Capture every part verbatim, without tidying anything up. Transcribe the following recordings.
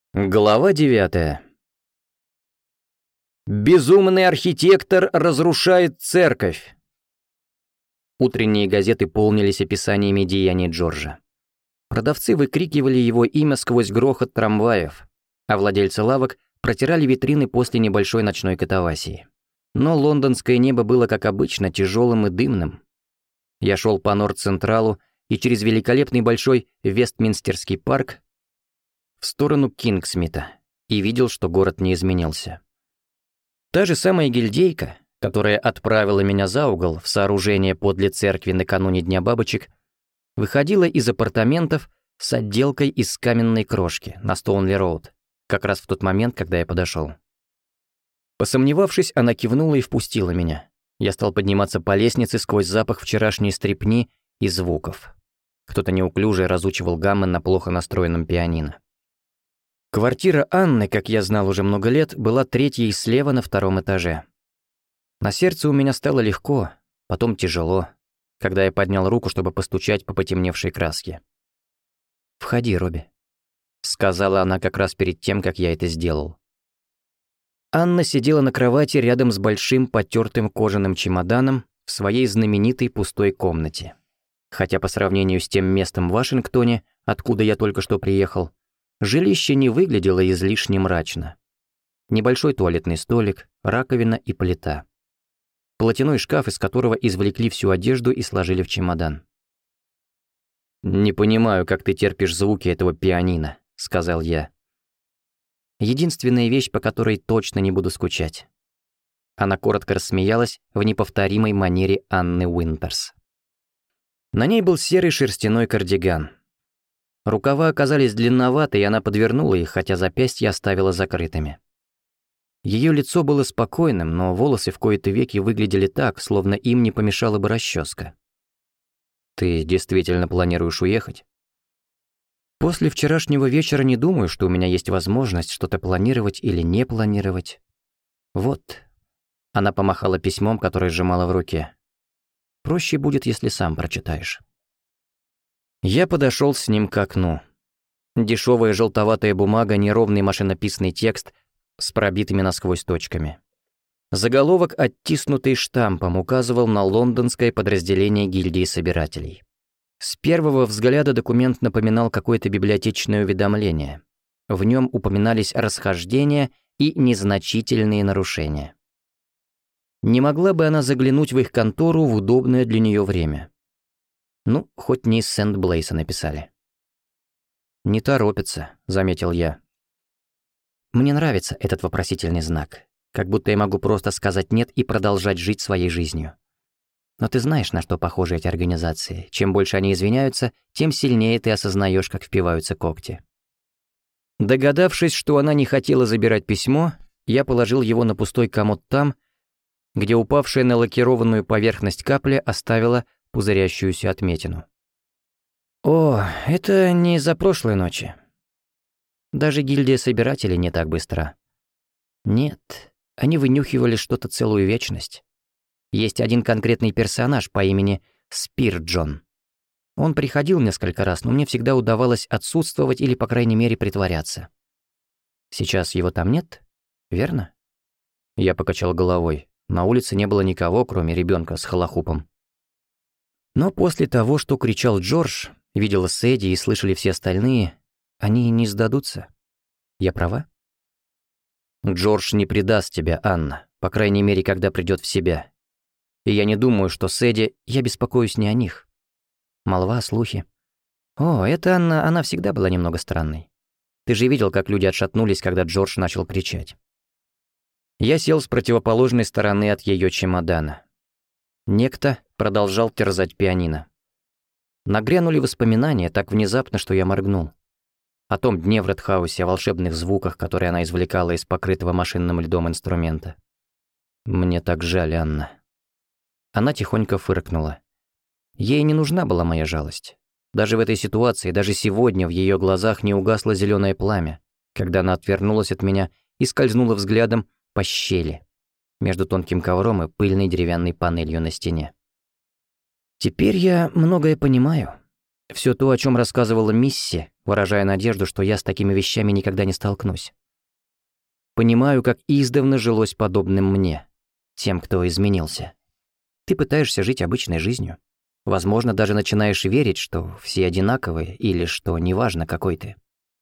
Глава девятая. Безумный архитектор разрушает церковь. Утренние газеты полнились описаниями деяний Джорджа. Продавцы выкрикивали его имя сквозь грохот трамваев, а владельцы лавок протирали витрины после небольшой ночной катавасии. Но лондонское небо было, как обычно, тяжелым и дымным. Я шел по Норд-Централу и через великолепный большой Вестминстерский парк в сторону Кингсмита и видел, что город не изменился. Та же самая гильдейка, которая отправила меня за угол в сооружение подле церкви накануне Дня бабочек, выходила из апартаментов с отделкой из каменной крошки на Стоунли-Роуд, как раз в тот момент, когда я подошел. Посомневавшись, она кивнула и впустила меня. Я стал подниматься по лестнице сквозь запах вчерашней стрипни и звуков. Кто-то неуклюже разучивал гаммы на плохо настроенном пианино. Квартира Анны, как я знал уже много лет, была третьей слева на втором этаже. На сердце у меня стало легко, потом тяжело, когда я поднял руку, чтобы постучать по потемневшей краске. «Входи, Робби», — сказала она как раз перед тем, как я это сделал. Анна сидела на кровати рядом с большим потертым кожаным чемоданом в своей знаменитой пустой комнате. Хотя по сравнению с тем местом в Вашингтоне, откуда я только что приехал, жилище не выглядело излишне мрачно. Небольшой туалетный столик, раковина и плита. Платяной шкаф, из которого извлекли всю одежду и сложили в чемодан. «Не понимаю, как ты терпишь звуки этого пианино», — сказал я. «Единственная вещь, по которой точно не буду скучать». Она коротко рассмеялась в неповторимой манере Анны Уинтерс. На ней был серый шерстяной кардиган. Рукава оказались длинноваты, и она подвернула их, хотя запястья оставила закрытыми. Ее лицо было спокойным, но волосы в кои-то веки выглядели так, словно им не помешала бы расческа. «Ты действительно планируешь уехать?» «После вчерашнего вечера не думаю, что у меня есть возможность что-то планировать или не планировать. Вот». Она помахала письмом, которое сжимала в руке. «Проще будет, если сам прочитаешь». Я подошел с ним к окну. Дешевая желтоватая бумага, неровный машинописный текст с пробитыми насквозь точками. Заголовок, оттиснутый штампом, указывал на лондонское подразделение гильдии собирателей. С первого взгляда документ напоминал какое-то библиотечное уведомление. В нем упоминались расхождения и незначительные нарушения. Не могла бы она заглянуть в их контору в удобное для нее время? Ну, хоть не из Сент-Блейса написали. «Не торопится», — заметил я. Мне нравится этот вопросительный знак, как будто я могу просто сказать «нет» и продолжать жить своей жизнью. Но ты знаешь, на что похожи эти организации. Чем больше они извиняются, тем сильнее ты осознаешь, как впиваются когти. Догадавшись, что она не хотела забирать письмо, я положил его на пустой комод там, где упавшая на лакированную поверхность капля оставила пузырящуюся отметину. «О, это не из-за прошлой ночи. Даже гильдия собирателей не так быстро. Нет, они вынюхивали что-то целую вечность. Есть один конкретный персонаж по имени Спирджон. Он приходил несколько раз, но мне всегда удавалось отсутствовать или, по крайней мере, притворяться. Сейчас его там нет, верно?» Я покачал головой. На улице не было никого, кроме ребенка с холохупом. Но после того, что кричал Джордж, видела Сэдди и слышали все остальные, они не сдадутся. Я права? Джордж не предаст тебя, Анна, по крайней мере, когда придет в себя. И я не думаю, что Сэдди, я беспокоюсь не о них. Молва, слухи. О, эта Анна, она всегда была немного странной. Ты же видел, как люди отшатнулись, когда Джордж начал кричать. Я сел с противоположной стороны от ее чемодана. Некто продолжал терзать пианино. Нагрянули воспоминания так внезапно, что я моргнул. О том дне в Редхаусе, о волшебных звуках, которые она извлекала из покрытого машинным льдом инструмента. Мне так жаль, Анна. Она тихонько фыркнула. Ей не нужна была моя жалость. Даже в этой ситуации, даже сегодня в ее глазах не угасло зеленое пламя, когда она отвернулась от меня и скользнула взглядом по щели между тонким ковром и пыльной деревянной панелью на стене. «Теперь я многое понимаю», Все то, о чем рассказывала Мисси, выражая надежду, что я с такими вещами никогда не столкнусь. Понимаю, как издавна жилось подобным мне, тем, кто изменился. Ты пытаешься жить обычной жизнью. Возможно, даже начинаешь верить, что все одинаковые или что неважно, какой ты.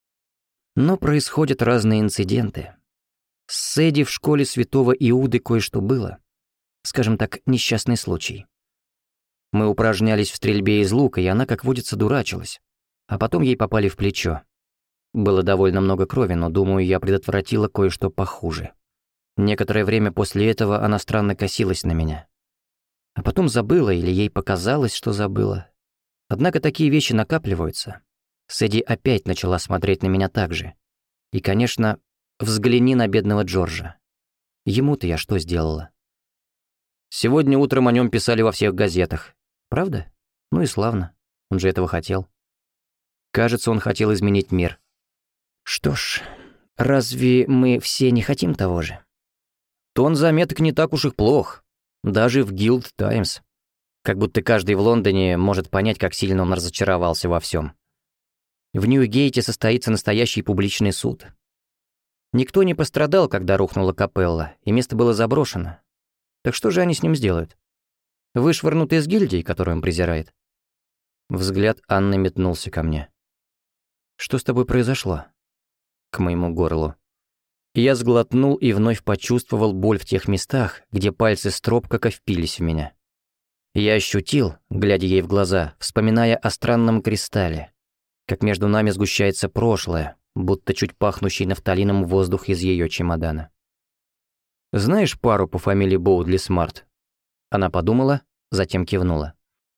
Но происходят разные инциденты. С Эдди в школе святого Иуды кое-что было. Скажем так, несчастный случай. Мы упражнялись в стрельбе из лука, и она, как водится, дурачилась. А потом ей попали в плечо. Было довольно много крови, но, думаю, я предотвратила кое-что похуже. Некоторое время после этого она странно косилась на меня. А потом забыла, или ей показалось, что забыла. Однако такие вещи накапливаются. Сэдди опять начала смотреть на меня так же. И, конечно, взгляни на бедного Джорджа. Ему-то я что сделала? Сегодня утром о нем писали во всех газетах. Правда? Ну и славно. Он же этого хотел. Кажется, он хотел изменить мир. Что ж, разве мы все не хотим того же? Тон заметок не так уж и плох. Даже в Guild Times. Как будто каждый в Лондоне может понять, как сильно он разочаровался во всем. В Ньюгейте состоится настоящий публичный суд. Никто не пострадал, когда рухнула капелла, и место было заброшено. Так что же они с ним сделают? Вышвырнут из гильдии, которую он презирает? Взгляд Анны метнулся ко мне. «Что с тобой произошло?» К моему горлу. Я сглотнул и вновь почувствовал боль в тех местах, где пальцы Стропкока впились в меня. Я ощутил, глядя ей в глаза, вспоминая о странном кристалле, как между нами сгущается прошлое, будто чуть пахнущий нафталином воздух из ее чемодана. «Знаешь пару по фамилии Боудли Смарт?» Она подумала, затем кивнула.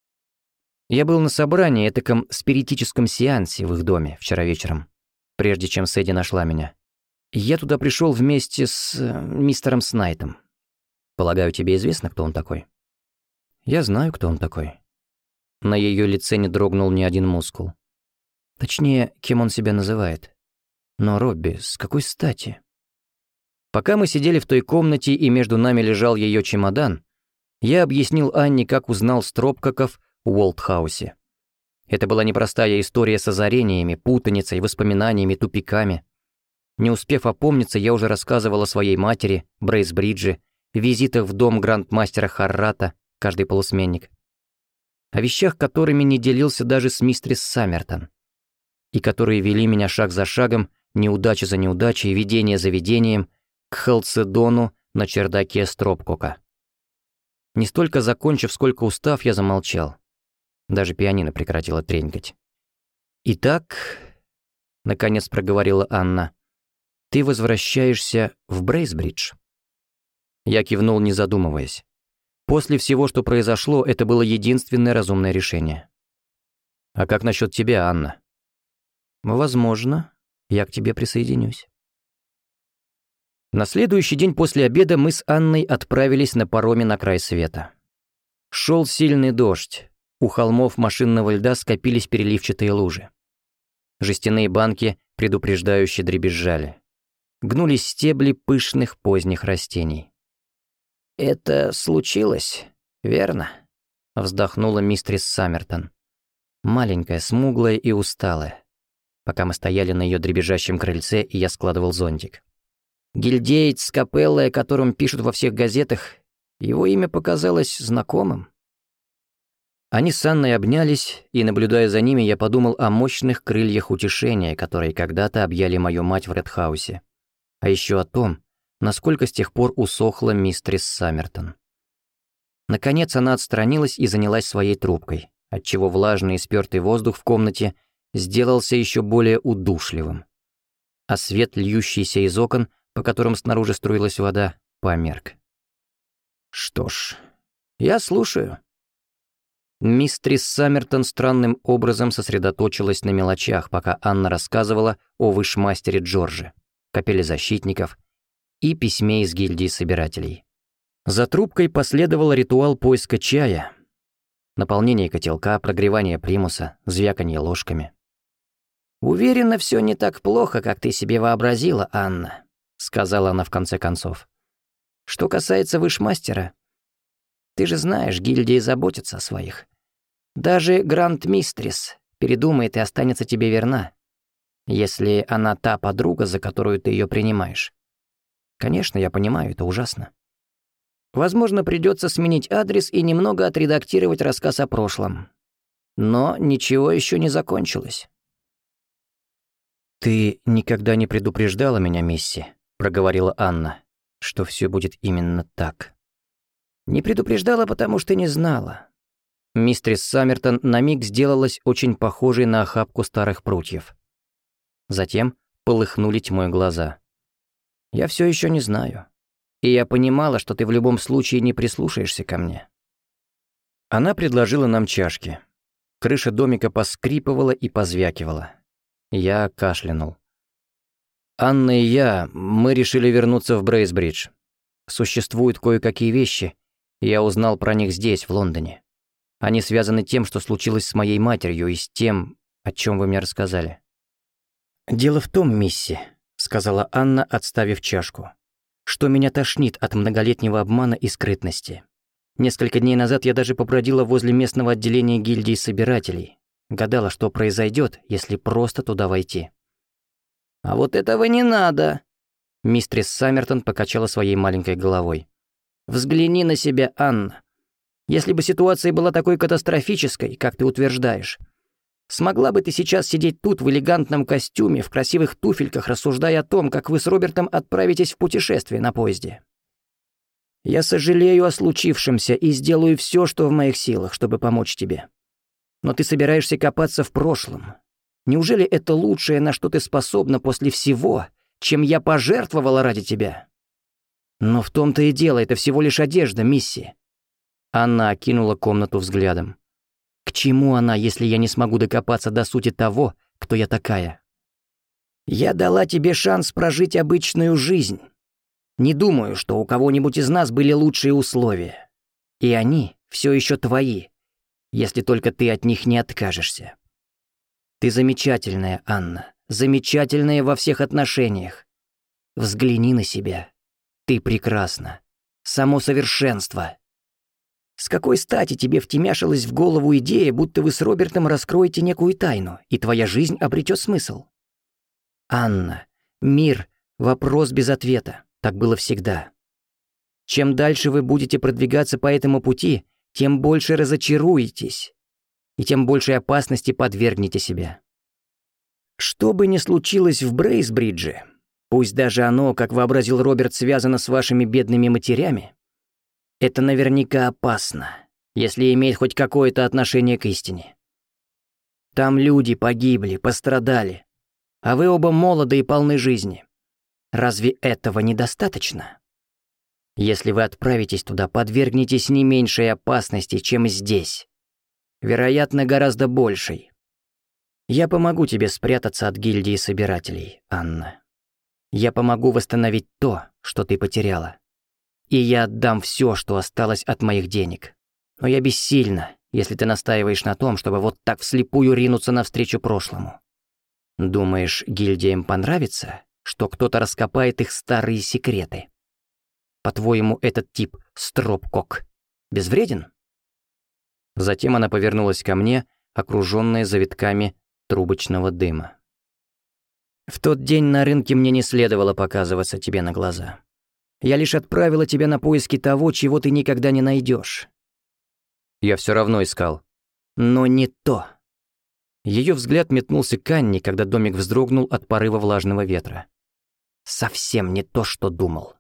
Я был на собрании, этаком спиритическом сеансе в их доме вчера вечером, прежде чем Сэдди нашла меня. Я туда пришел вместе с э, мистером Снайтом. Полагаю, тебе известно, кто он такой? Я знаю, кто он такой. На ее лице не дрогнул ни один мускул. Точнее, кем он себя называет. Но, Робби, с какой стати? Пока мы сидели в той комнате и между нами лежал ее чемодан, я объяснил Анне, как узнал Стропкоков в Уолтхаусе. Это была непростая история с озарениями, путаницей, воспоминаниями, тупиками. Не успев опомниться, я уже рассказывал о своей матери, Брейсбридже, визитах в дом грандмастера Харрата, каждый полусменник. О вещах, которыми не делился даже с мистерис Саммертон. И которые вели меня шаг за шагом, неудача за неудачей, видение за видением, к Халцедону на чердаке Стропкока. Не столько закончив, сколько устав, я замолчал. Даже пианино прекратило тренькать. «Итак», — наконец проговорила Анна, — «ты возвращаешься в Брейсбридж?» Я кивнул, не задумываясь. После всего, что произошло, это было единственное разумное решение. «А как насчет тебя, Анна?» «Возможно, я к тебе присоединюсь». На следующий день после обеда мы с Анной отправились на пароме на край света. Шел сильный дождь, у холмов машинного льда скопились переливчатые лужи. Жестяные банки предупреждающе дребезжали. Гнулись стебли пышных поздних растений. «Это случилось, верно?» — вздохнула мистерис Саммертон. Маленькая, смуглая и усталая. Пока мы стояли на ее дребезжащем крыльце, и я складывал зонтик. Гильдеец с капеллой, о котором пишут во всех газетах, его имя показалось знакомым. Они с Анной обнялись, и, наблюдая за ними, я подумал о мощных крыльях утешения, которые когда-то объяли мою мать в Редхаусе. А еще о том, насколько с тех пор усохла мистерис Саммертон. Наконец она отстранилась и занялась своей трубкой, отчего влажный и спёртый воздух в комнате сделался еще более удушливым. А свет, льющийся из окон, по которым снаружи струилась вода, померк. «Что ж, я слушаю». Мистерис Саммертон странным образом сосредоточилась на мелочах, пока Анна рассказывала о вышмастере Джорже, капелле защитников и письме из гильдии собирателей. За трубкой последовал ритуал поиска чая, наполнение котелка, прогревание примуса, звяканье ложками. «Уверена, все не так плохо, как ты себе вообразила, Анна», — сказала она в конце концов. «Что касается вышмастера, ты же знаешь, гильдии заботятся о своих. Даже гранд-мистрис передумает и останется тебе верна, если она та подруга, за которую ты ее принимаешь. Конечно, я понимаю, это ужасно. Возможно, придется сменить адрес и немного отредактировать рассказ о прошлом. Но ничего еще не закончилось. «Ты никогда не предупреждала меня, Мисси», — проговорила Анна, «что все будет именно так». «Не предупреждала, потому что не знала». Мистерис Саммертон на миг сделалась очень похожей на охапку старых прутьев. Затем полыхнули тьмой глаза. «Я все еще не знаю. И я понимала, что ты в любом случае не прислушаешься ко мне». Она предложила нам чашки. Крыша домика поскрипывала и позвякивала. Я кашлянул. «Анна и я, мы решили вернуться в Брейсбридж. Существуют кое-какие вещи, и я узнал про них здесь, в Лондоне. Они связаны тем, что случилось с моей матерью, и с тем, о чем вы мне рассказали». «Дело в том, Мисси», — сказала Анна, отставив чашку, «что меня тошнит от многолетнего обмана и скрытности. Несколько дней назад я даже побродила возле местного отделения гильдии собирателей, гадала, что произойдет, если просто туда войти». «А вот этого не надо», — мистерис Саммертон покачала своей маленькой головой. «Взгляни на себя, Анна. Если бы ситуация была такой катастрофической, как ты утверждаешь, смогла бы ты сейчас сидеть тут в элегантном костюме, в красивых туфельках, рассуждая о том, как вы с Робертом отправитесь в путешествие на поезде? Я сожалею о случившемся и сделаю все, что в моих силах, чтобы помочь тебе. Но ты собираешься копаться в прошлом. Неужели это лучшее, на что ты способна после всего, чем я пожертвовала ради тебя? Но в том-то и дело, это всего лишь одежда, Мисси». Анна окинула комнату взглядом. «К чему она, если я не смогу докопаться до сути того, кто я такая? Я дала тебе шанс прожить обычную жизнь. Не думаю, что у кого-нибудь из нас были лучшие условия. И они все еще твои, если только ты от них не откажешься. Ты замечательная, Анна, замечательная во всех отношениях. Взгляни на себя. Ты прекрасна. Само совершенство. С какой стати тебе втемяшилась в голову идея, будто вы с Робертом раскроете некую тайну, и твоя жизнь обретет смысл? Анна, мир — вопрос без ответа. Так было всегда. Чем дальше вы будете продвигаться по этому пути, тем больше разочаруетесь, и тем большей опасности подвергнете себя. Что бы ни случилось в Брейсбридже, пусть даже оно, как вообразил Роберт, связано с вашими бедными матерями, это наверняка опасно, если имеет хоть какое-то отношение к истине. Там люди погибли, пострадали, а вы оба молоды и полны жизни. Разве этого недостаточно? Если вы отправитесь туда, подвергнетесь не меньшей опасности, чем здесь. Вероятно, гораздо большей. Я помогу тебе спрятаться от гильдии собирателей, Анна. Я помогу восстановить то, что ты потеряла. И я отдам все, что осталось от моих денег. Но я бессильна, если ты настаиваешь на том, чтобы вот так вслепую ринуться навстречу прошлому. Думаешь, гильдиям понравится, что кто-то раскопает их старые секреты? По-твоему, этот тип Стропкок безвреден?» Затем она повернулась ко мне, окружённая завитками трубочного дыма. «В тот день на рынке мне не следовало показываться тебе на глаза. Я лишь отправила тебя на поиски того, чего ты никогда не найдешь. Я все равно искал. Но не то». Ее взгляд метнулся к Анне, когда домик вздрогнул от порыва влажного ветра. «Совсем не то, что думал.